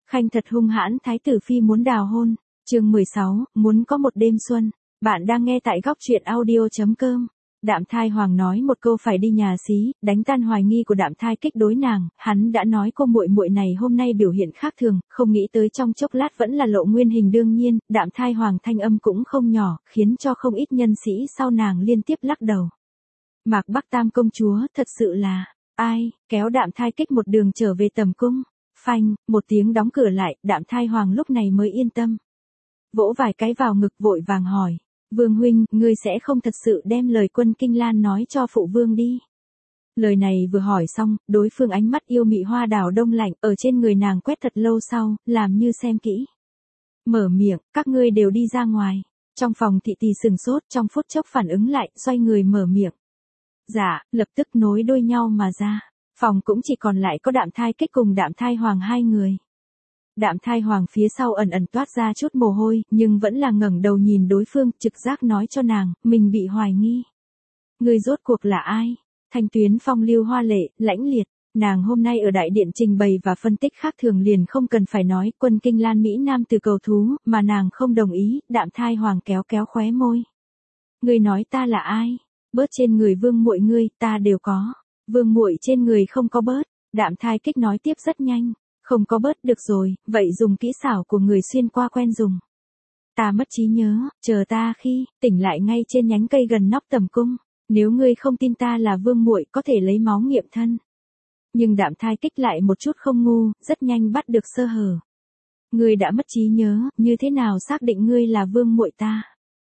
Khanh thật hung hãn, thái tử phi muốn đào hôn. Chương 16, muốn có một đêm xuân. Bạn đang nghe tại góc truyện audio.com. Đạm Thai Hoàng nói một câu phải đi nhà xí, đánh tan hoài nghi của Đạm Thai Kích đối nàng, hắn đã nói cô muội muội này hôm nay biểu hiện khác thường, không nghĩ tới trong chốc lát vẫn là lộ nguyên hình. Đương nhiên, Đạm Thai Hoàng thanh âm cũng không nhỏ, khiến cho không ít nhân sĩ sau nàng liên tiếp lắc đầu. Mạc Bắc Tam công chúa, thật sự là, ai, kéo Đạm Thai Kích một đường trở về tầm cung. Phanh, một tiếng đóng cửa lại, Đạm Thai Hoàng lúc này mới yên tâm. Vỗ vài cái vào ngực vội vàng hỏi. Vương huynh, ngươi sẽ không thật sự đem lời Quân Kinh Lan nói cho phụ vương đi. Lời này vừa hỏi xong, đối phương ánh mắt yêu mị hoa đào đông lạnh ở trên người nàng quét thật lâu sau, làm như xem kỹ. Mở miệng, các ngươi đều đi ra ngoài. Trong phòng thị tỳ sừng sốt, trong phút chốc phản ứng lại, xoay người mở miệng. Dạ, lập tức nối đuôi nhau mà ra. Phòng cũng chỉ còn lại có Đạm Thai Kích cùng Đạm Thai Hoàng hai người. Đạm Thai Hoàng phía sau ẩn ẩn toát ra chút mồ hôi, nhưng vẫn là ngẩng đầu nhìn đối phương, trực giác nói cho nàng, mình bị hoài nghi. Người rốt cuộc là ai? Thanh tuyến phong lưu hoa lệ, lãnh liệt, nàng hôm nay ở đại điện trình bày và phân tích khác thường liền không cần phải nói, Quân Kinh Lan Mỹ Nam từ cầu thú, mà nàng không đồng ý, Đạm Thai Hoàng kéo kéo khóe môi. Người nói ta là ai? Bớt trên người vương muội ngươi, ta đều có. Vương muội trên người không có bớt, Đạm Thai Kích nói tiếp rất nhanh. Không có bớt được rồi, vậy dùng kỹ xảo của người xuyên qua quen dùng. Ta mất trí nhớ, chờ ta khi tỉnh lại ngay trên nhánh cây gần nóc tầm cung. Nếu ngươi không tin ta là vương muội, có thể lấy máu nghiệm thân. Nhưng Đạm Thai Kích lại một chút không ngu, rất nhanh bắt được sơ hở. Ngươi đã mất trí nhớ, như thế nào xác định ngươi là vương muội ta?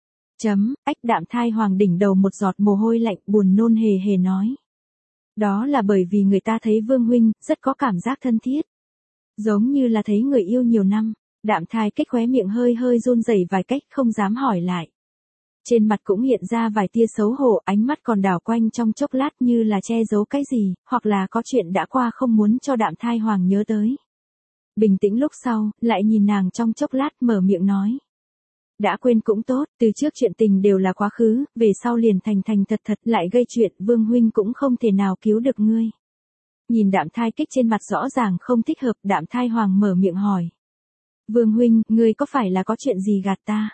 Đạm Thai Hoàng đỉnh đầu một giọt mồ hôi lạnh, buồn nôn hề hề nói. Đó là bởi vì người ta thấy vương huynh, rất có cảm giác thân thiết. Giống như là thấy người yêu nhiều năm, Đạm Thai Kích khóe miệng hơi hơi run rẩy vài cách, không dám hỏi lại. Trên mặt cũng hiện ra vài tia xấu hổ, ánh mắt còn đảo quanh trong chốc lát như là che giấu cái gì, hoặc là có chuyện đã qua không muốn cho Đạm Thai Hoàng nhớ tới. Bình tĩnh lúc sau, lại nhìn nàng trong chốc lát mở miệng nói. Đã quên cũng tốt, từ trước chuyện tình đều là quá khứ, về sau liền thành thật lại gây chuyện, vương huynh cũng không thể nào cứu được ngươi. Nhìn Đạm Thai Kích trên mặt rõ ràng không thích hợp, Đạm Thai Hoàng mở miệng hỏi. Vương huynh, ngươi có phải là có chuyện gì gạt ta?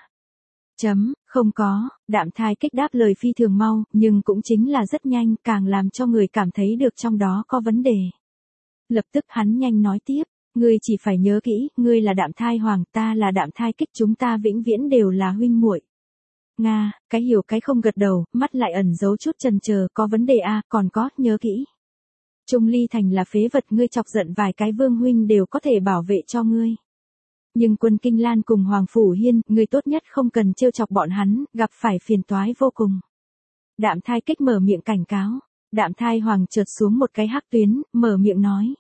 Không có, Đạm Thai Kích đáp lời phi thường mau, nhưng cũng chính là rất nhanh, càng làm cho người cảm thấy được trong đó có vấn đề. Lập tức hắn nhanh nói tiếp, ngươi chỉ phải nhớ kỹ, ngươi là Đạm Thai Hoàng, ta là Đạm Thai Kích, chúng ta vĩnh viễn đều là huynh muội. Nga, cái hiểu cái không gật đầu, mắt lại ẩn giấu chút chần chờ, có vấn đề à, còn có, nhớ kỹ. Trung Ly Thành là phế vật, ngươi chọc giận vài cái vương huynh đều có thể bảo vệ cho ngươi. Nhưng Quân Kinh Lan cùng Hoàng Phủ Hiên, ngươi tốt nhất không cần trêu chọc bọn hắn, gặp phải phiền toái vô cùng. Đạm Thai Kích mở miệng cảnh cáo, Đạm Thai Hoàng chợt xuống một cái hắc tuyến, mở miệng nói.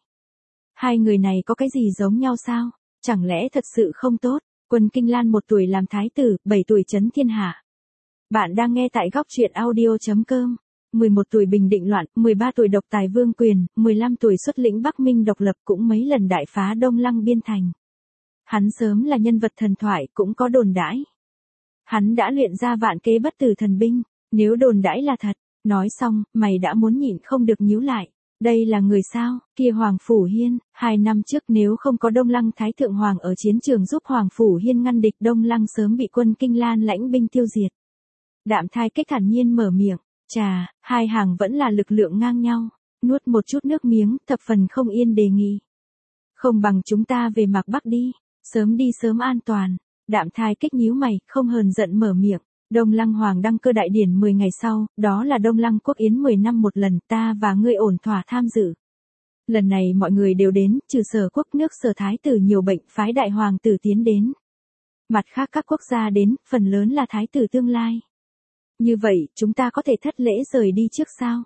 Hai người này có cái gì giống nhau sao? Chẳng lẽ thật sự không tốt? Quân Kinh Lan 1 tuổi làm thái tử, 7 tuổi trấn thiên hạ. Bạn đang nghe tại góc truyện audio.com. 11 tuổi bình định loạn, 13 tuổi độc tài vương quyền, 15 tuổi xuất lĩnh Bắc Minh độc lập, cũng mấy lần đại phá Đông Lăng biên thành. Hắn sớm là nhân vật thần thoại, cũng có đồn đãi. Hắn đã luyện ra vạn kế bất tử thần binh, nếu đồn đãi là thật, nói xong, mày đã muốn nhịn không được nhíu lại. Đây là người sao? Kia Hoàng Phủ Hiên, 2 năm trước nếu không có Đông Lăng Thái Thượng Hoàng ở chiến trường giúp Hoàng Phủ Hiên ngăn địch, Đông Lăng sớm bị Quân Kinh Lan lãnh binh tiêu diệt. Đạm Thai Kích thản nhiên mở miệng. Chà, hai hàng vẫn là lực lượng ngang nhau. Nuốt một chút nước miếng, thập phần không yên đề nghị. Không bằng chúng ta về Mạc Bắc đi. Sớm đi sớm an toàn. Đạm Thai Kích nhíu mày, không hờn giận mở miệng. Đông Lăng Hoàng đăng cơ đại điển 10 ngày sau, đó là Đông Lăng Quốc Yến 10 năm một lần, ta và ngươi ổn thỏa tham dự. Lần này mọi người đều đến, trừ Sở Quốc nước Sở Thái tử nhiều bệnh, phái đại hoàng tử tiến đến. Mặt khác các quốc gia đến, phần lớn là thái tử tương lai. Như vậy, chúng ta có thể thất lễ rời đi trước sao?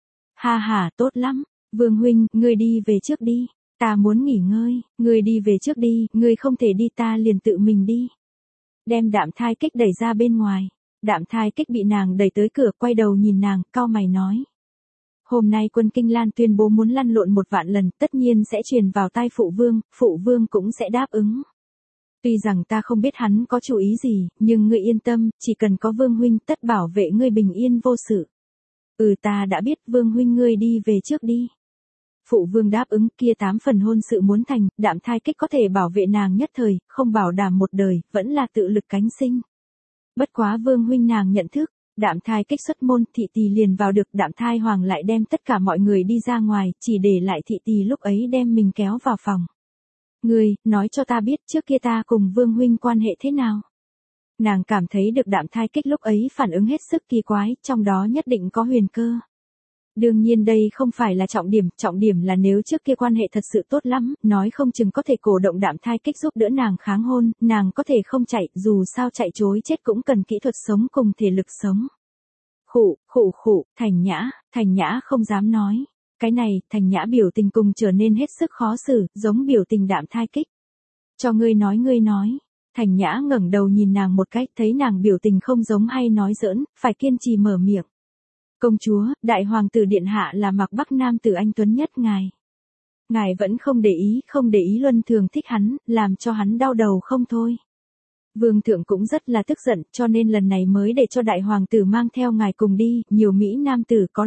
Ha ha, tốt lắm. Vương huynh, ngươi đi về trước đi. Ta muốn nghỉ ngơi, ngươi đi về trước đi, ngươi không thể đi ta liền tự mình đi. Đem Đạm Thai Kích đẩy ra bên ngoài. Đạm Thai Kích bị nàng đẩy tới cửa, quay đầu nhìn nàng, cau mày nói. Hôm nay Quân Kinh Lan tuyên bố muốn lăn lộn 1 vạn lần, tất nhiên sẽ truyền vào tai phụ vương cũng sẽ đáp ứng. Tuy rằng ta không biết hắn có chủ ý gì, nhưng ngươi yên tâm, chỉ cần có vương huynh tất bảo vệ ngươi bình yên vô sự. Ta đã biết, vương huynh ngươi đi về trước đi. Phụ vương đáp ứng, kia 8 phần hôn sự muốn thành, Đạm Thai Kích có thể bảo vệ nàng nhất thời, không bảo đảm một đời, vẫn là tự lực cánh sinh. Bất quá vương huynh nàng nhận thức, Đạm Thai Kích xuất môn, thị tỳ liền vào được, Đạm Thai Hoàng lại đem tất cả mọi người đi ra ngoài, chỉ để lại thị tỳ lúc ấy đem mình kéo vào phòng. Ngươi, nói cho ta biết trước kia ta cùng vương huynh quan hệ thế nào. Nàng cảm thấy được Đạm Thai Kích lúc ấy phản ứng hết sức kỳ quái, trong đó nhất định có huyền cơ. Đương nhiên đây không phải là trọng điểm là nếu trước kia quan hệ thật sự tốt lắm, nói không chừng có thể cổ động Đạm Thai Kích giúp đỡ nàng kháng hôn, nàng có thể không chạy, dù sao chạy chối chết cũng cần kỹ thuật sống cùng thể lực sống. Khụ, Thành Nhã không dám nói. Cái này, Thành Nhã biểu tình cùng trở nên hết sức khó xử, giống biểu tình Đạm Thai Kích. Cho ngươi nói. Thành Nhã ngẩng đầu nhìn nàng một cách, thấy nàng biểu tình không giống hay nói giỡn, phải kiên trì mở miệng. Công chúa, đại hoàng tử điện hạ là Mạc Bắc nam tử anh tuấn nhất ngài. Ngài vẫn không để ý luân thường thích hắn, làm cho hắn đau đầu không thôi. Vương thượng cũng rất là tức giận, cho nên lần này mới để cho đại hoàng tử mang theo ngài cùng đi, nhiều Mỹ nam tử có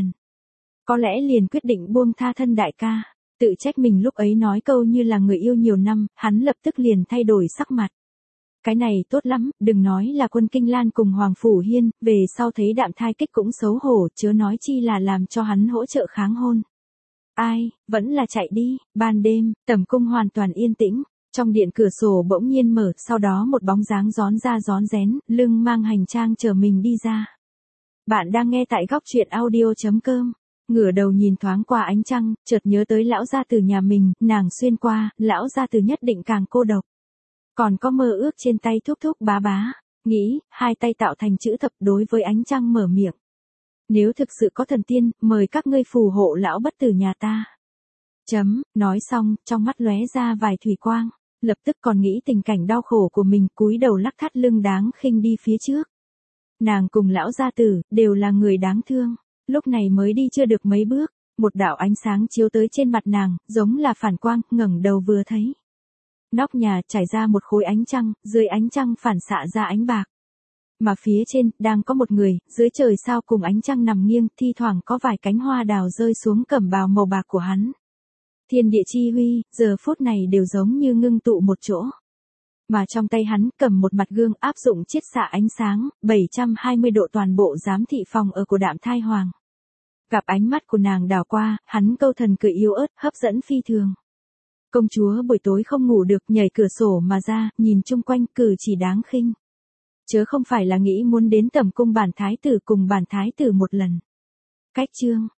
lẽ liền quyết định buông tha thân đại ca. Tự trách mình lúc ấy nói câu như là người yêu nhiều năm, hắn lập tức liền thay đổi sắc mặt. Cái này tốt lắm, đừng nói là quân Kinh Lan cùng Hoàng Phủ Hiên, về sau thấy Đạm Thai Kích cũng xấu hổ, chớ nói chi là làm cho hắn hỗ trợ kháng hôn. Ai, vẫn là chạy đi. Ban đêm, tẩm cung hoàn toàn yên tĩnh, trong điện cửa sổ bỗng nhiên mở, sau đó một bóng dáng rón ra rón rén, lưng mang hành trang chờ mình đi ra. Bạn đang nghe tại góc truyện audio.com. Ngửa đầu nhìn thoáng qua ánh trăng, chợt nhớ tới lão gia tử nhà mình, nàng xuyên qua, lão gia tử nhất định càng cô độc. Còn có mơ ước trên tay thúc thúc bá bá, nghĩ, hai tay tạo thành chữ thập đối với ánh trăng mở miệng. Nếu thực sự có thần tiên, mời các ngươi phù hộ lão bất tử nhà ta. Nói xong, trong mắt lóe ra vài thủy quang, lập tức còn nghĩ tình cảnh đau khổ của mình, cúi đầu lắc thắt lưng đáng khinh đi phía trước. Nàng cùng lão gia tử, đều là người đáng thương, lúc này mới đi chưa được mấy bước, một đạo ánh sáng chiếu tới trên mặt nàng, giống là phản quang, ngẩng đầu vừa thấy. Nóc nhà trải ra một khối ánh trăng, dưới ánh trăng phản xạ ra ánh bạc. Mà phía trên, đang có một người, dưới trời sao cùng ánh trăng nằm nghiêng, thi thoảng có vài cánh hoa đào rơi xuống cẩm bào màu bạc của hắn. Thiên địa chi huy, giờ phút này đều giống như ngưng tụ một chỗ. Mà trong tay hắn, cầm một mặt gương áp dụng chiết xạ ánh sáng, 720 độ toàn bộ giám thị phòng ở của Đạm Thai Hoàng. Gặp ánh mắt của nàng đảo qua, hắn câu thần cười yếu ớt, hấp dẫn phi thường. Công chúa buổi tối không ngủ được, nhảy cửa sổ mà ra, nhìn chung quanh, cử chỉ đáng khinh. Chớ không phải là nghĩ muốn đến tẩm cung bản thái tử cùng bản thái tử một lần. Cách chương